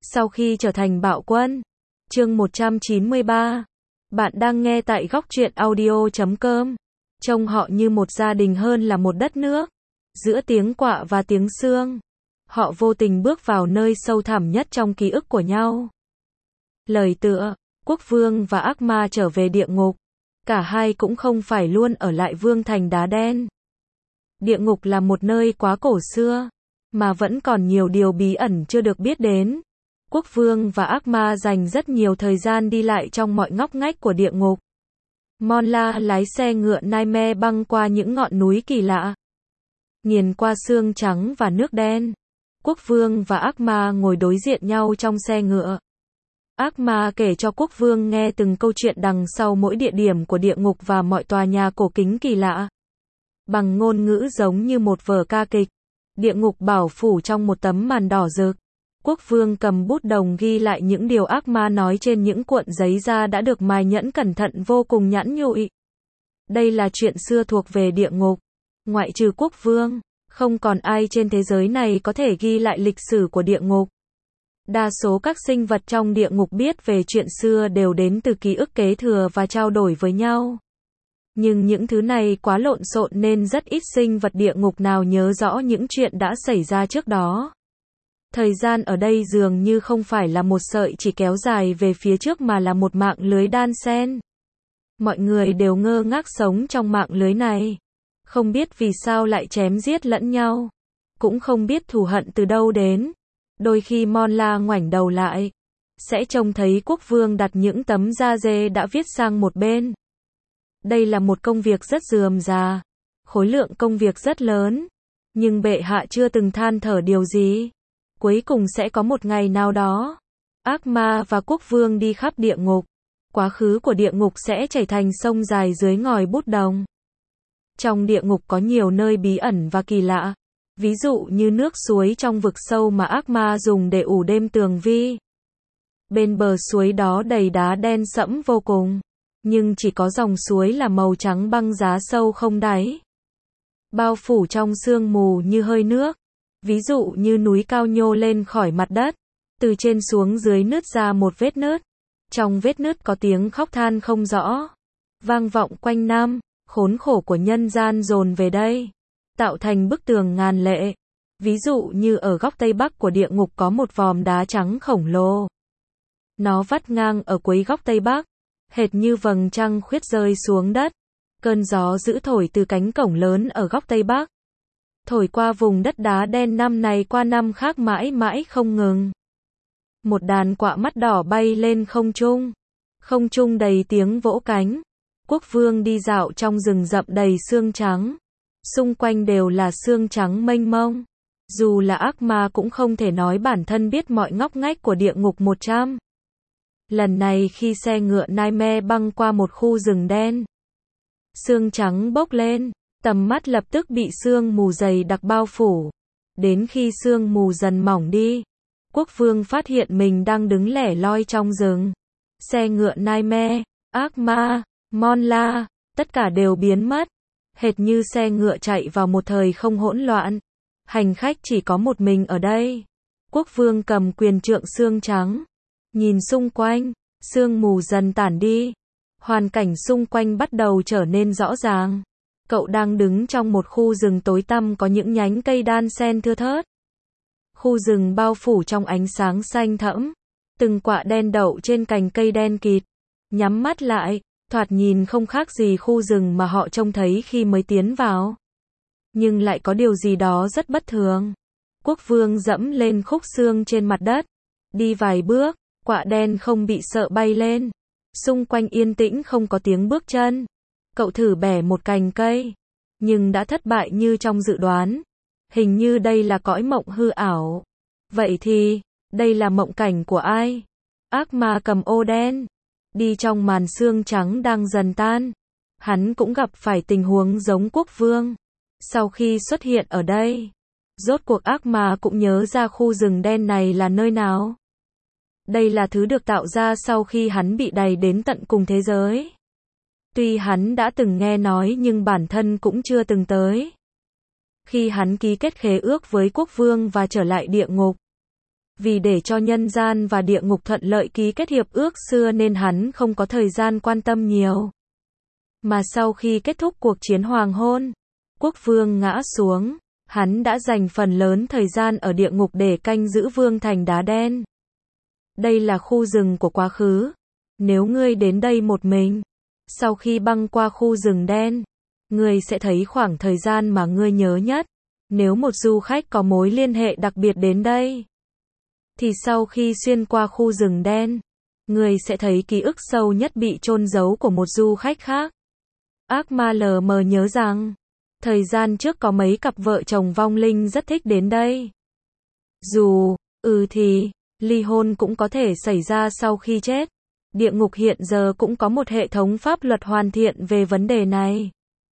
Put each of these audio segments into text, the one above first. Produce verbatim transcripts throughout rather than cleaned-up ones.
Sau khi trở thành bạo quân. Chương một trăm chín mươi ba. Bạn đang nghe tại góc truyện audio chấm com. Trông họ như một gia đình hơn là một đất nước. Giữa tiếng quạ và tiếng sương, họ vô tình bước vào nơi sâu thẳm nhất trong ký ức của nhau. Lời tựa, quốc vương và ác ma trở về địa ngục. Cả hai cũng không phải luôn ở lại vương thành đá đen. Địa ngục là một nơi quá cổ xưa, mà vẫn còn nhiều điều bí ẩn chưa được biết đến. Quốc vương và ác ma dành rất nhiều thời gian đi lại trong mọi ngóc ngách của địa ngục. Monla lái xe ngựa Nightmare băng qua những ngọn núi kỳ lạ, nghiền qua xương trắng và nước đen. Quốc vương và ác ma ngồi đối diện nhau trong xe ngựa. Ác ma kể cho quốc vương nghe từng câu chuyện đằng sau mỗi địa điểm của địa ngục và mọi tòa nhà cổ kính kỳ lạ. Bằng ngôn ngữ giống như một vở ca kịch, địa ngục bảo phủ trong một tấm màn đỏ rực. Quốc vương cầm bút đồng ghi lại những điều ác ma nói trên những cuộn giấy da đã được mài nhẫn cẩn thận vô cùng nhẵn nhụi. Đây là chuyện xưa thuộc về địa ngục. Ngoại trừ quốc vương, không còn ai trên thế giới này có thể ghi lại lịch sử của địa ngục. Đa số các sinh vật trong địa ngục biết về chuyện xưa đều đến từ ký ức kế thừa và trao đổi với nhau. Nhưng những thứ này quá lộn xộn nên rất ít sinh vật địa ngục nào nhớ rõ những chuyện đã xảy ra trước đó. Thời gian ở đây dường như không phải là một sợi chỉ kéo dài về phía trước mà là một mạng lưới đan xen. Mọi người đều ngơ ngác sống trong mạng lưới này. Không biết vì sao lại chém giết lẫn nhau. Cũng không biết thù hận từ đâu đến. Đôi khi Monla ngoảnh đầu lại, sẽ trông thấy quốc vương đặt những tấm da dê đã viết sang một bên. Đây là một công việc rất rườm rà, khối lượng công việc rất lớn, nhưng bệ hạ chưa từng than thở điều gì. Cuối cùng sẽ có một ngày nào đó, ác ma và quốc vương đi khắp địa ngục. Quá khứ của địa ngục sẽ chảy thành sông dài dưới ngòi bút đồng. Trong địa ngục có nhiều nơi bí ẩn và kỳ lạ. Ví dụ như nước suối trong vực sâu mà ác ma dùng để ủ đêm tường vi. Bên bờ suối đó đầy đá đen sẫm vô cùng, nhưng chỉ có dòng suối là màu trắng băng giá sâu không đáy. Bao phủ trong sương mù như hơi nước. Ví dụ như núi cao nhô lên khỏi mặt đất, từ trên xuống dưới nứt ra một vết nứt. Trong vết nứt có tiếng khóc than không rõ, vang vọng quanh năm. Khốn khổ của nhân gian dồn về đây, tạo thành bức tường ngàn lệ. Ví dụ như ở góc tây bắc của địa ngục có một vòm đá trắng khổng lồ. Nó vắt ngang ở cuối góc tây bắc, hệt như vầng trăng khuyết rơi xuống đất. Cơn gió dữ thổi từ cánh cổng lớn ở góc tây bắc, thổi qua vùng đất đá đen năm này qua năm khác mãi mãi không ngừng. Một đàn quạ mắt đỏ bay lên không trung. Không trung đầy tiếng vỗ cánh. Quốc vương đi dạo trong rừng rậm đầy xương trắng. Xung quanh đều là xương trắng mênh mông. Dù là ác ma cũng không thể nói bản thân biết mọi ngóc ngách của địa ngục một trăm. Lần này khi xe ngựa Nightmare băng qua một khu rừng đen, xương trắng bốc lên, tầm mắt lập tức bị sương mù dày đặc bao phủ. Đến khi sương mù dần mỏng đi, quốc vương phát hiện mình đang đứng lẻ loi trong rừng. Xe ngựa Nightmare, ác ma, Monla, tất cả đều biến mất, hệt như xe ngựa chạy vào một thời không hỗn loạn. Hành khách chỉ có một mình ở đây. Quốc vương cầm quyền trượng xương trắng, nhìn xung quanh, sương mù dần tản đi. Hoàn cảnh xung quanh bắt đầu trở nên rõ ràng. Cậu đang đứng trong một khu rừng tối tăm có những nhánh cây đan xen thưa thớt. Khu rừng bao phủ trong ánh sáng xanh thẫm. Từng quạ đen đậu trên cành cây đen kịt. Nhắm mắt lại, thoạt nhìn không khác gì khu rừng mà họ trông thấy khi mới tiến vào. Nhưng lại có điều gì đó rất bất thường. Quốc vương dẫm lên khúc xương trên mặt đất. Đi vài bước, quạ đen không bị sợ bay lên. Xung quanh yên tĩnh không có tiếng bước chân. Cậu thử bẻ một cành cây, nhưng đã thất bại như trong dự đoán. Hình như đây là cõi mộng hư ảo. Vậy thì, đây là mộng cảnh của ai? Ác ma cầm ô đen, đi trong màn sương trắng đang dần tan. Hắn cũng gặp phải tình huống giống quốc vương. Sau khi xuất hiện ở đây, rốt cuộc ác ma cũng nhớ ra khu rừng đen này là nơi nào. Đây là thứ được tạo ra sau khi hắn bị đày đến tận cùng thế giới. Tuy hắn đã từng nghe nói nhưng bản thân cũng chưa từng tới. Khi hắn ký kết khế ước với quốc vương và trở lại địa ngục, Vì để cho nhân gian và địa ngục thuận lợi ký kết hiệp ước xưa nên hắn không có thời gian quan tâm nhiều. Mà sau khi kết thúc cuộc chiến hoàng hôn, quốc vương ngã xuống, hắn đã dành phần lớn thời gian ở địa ngục để canh giữ vương thành đá đen. Đây là khu rừng của quá khứ. Nếu ngươi đến đây một mình, sau khi băng qua khu rừng đen, ngươi sẽ thấy khoảng thời gian mà ngươi nhớ nhất. Nếu một du khách có mối liên hệ đặc biệt đến đây, thì sau khi xuyên qua khu rừng đen, ngươi sẽ thấy ký ức sâu nhất bị chôn giấu của một du khách khác. Ác ma lờ mờ nhớ rằng, thời gian trước có mấy cặp vợ chồng vong linh rất thích đến đây. Dù, ừ thì, ly hôn cũng có thể xảy ra sau khi chết. Địa ngục hiện giờ cũng có một hệ thống pháp luật hoàn thiện về vấn đề này.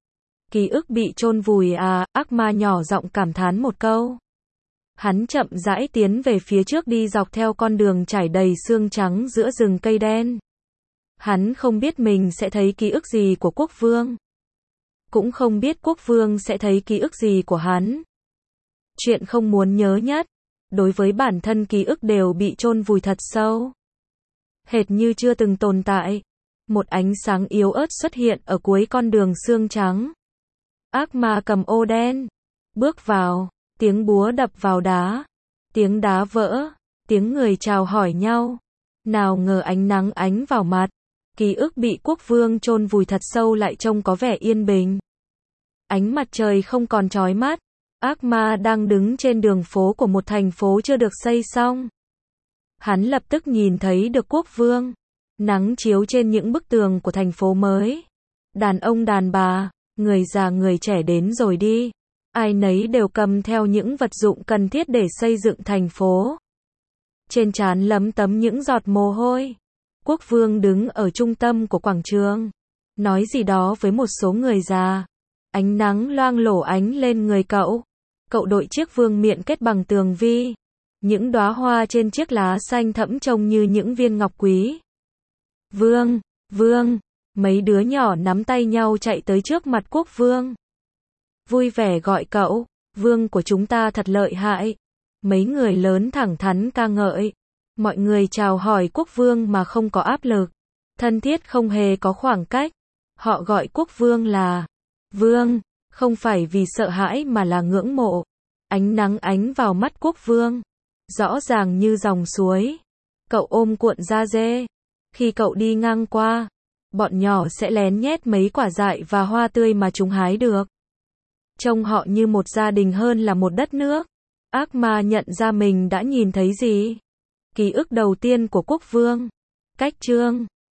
Ký ức bị chôn vùi à, ác ma nhỏ giọng cảm thán một câu. Hắn chậm rãi tiến về phía trước đi dọc theo con đường trải đầy xương trắng giữa rừng cây đen. Hắn không biết mình sẽ thấy ký ức gì của quốc vương. Cũng không biết quốc vương sẽ thấy ký ức gì của hắn. Chuyện không muốn nhớ nhất, đối với bản thân ký ức đều bị chôn vùi thật sâu. Hệt như chưa từng tồn tại. Một ánh sáng yếu ớt xuất hiện ở cuối con đường xương trắng. Ác ma cầm ô đen, bước vào, tiếng búa đập vào đá, tiếng đá vỡ, tiếng người chào hỏi nhau. Nào ngờ ánh nắng ánh vào mặt, ký ức bị quốc vương chôn vùi thật sâu lại trông có vẻ yên bình. Ánh mặt trời không còn chói mắt, ác ma đang đứng trên đường phố của một thành phố chưa được xây xong. Hắn lập tức nhìn thấy được quốc vương. Nắng chiếu trên những bức tường của thành phố mới. Đàn ông đàn bà, người già người trẻ đến rồi đi. Ai nấy đều cầm theo những vật dụng cần thiết để xây dựng thành phố. Trên trán lấm tấm những giọt mồ hôi. Quốc vương đứng ở trung tâm của quảng trường, nói gì đó với một số người già. Ánh nắng loang lổ ánh lên người cậu. Cậu đội chiếc vương miện kết bằng tường vi. Những đóa hoa trên chiếc lá xanh thẫm trông như những viên ngọc quý. Vương, vương, mấy đứa nhỏ nắm tay nhau chạy tới trước mặt quốc vương. Vui vẻ gọi cậu, vương của chúng ta thật lợi hại. Mấy người lớn thẳng thắn ca ngợi. Mọi người chào hỏi quốc vương mà không có áp lực. Thân thiết không hề có khoảng cách. Họ gọi quốc vương là vương, không phải vì sợ hãi mà là ngưỡng mộ. Ánh nắng ánh vào mắt quốc vương, rõ ràng như dòng suối. Cậu ôm cuộn da dê. Khi cậu đi ngang qua, bọn nhỏ sẽ lén nhét mấy quả dại và hoa tươi mà chúng hái được. Trông họ như một gia đình hơn là một đất nước. Ác ma nhận ra mình đã nhìn thấy gì. Ký ức đầu tiên của quốc vương. Cách chương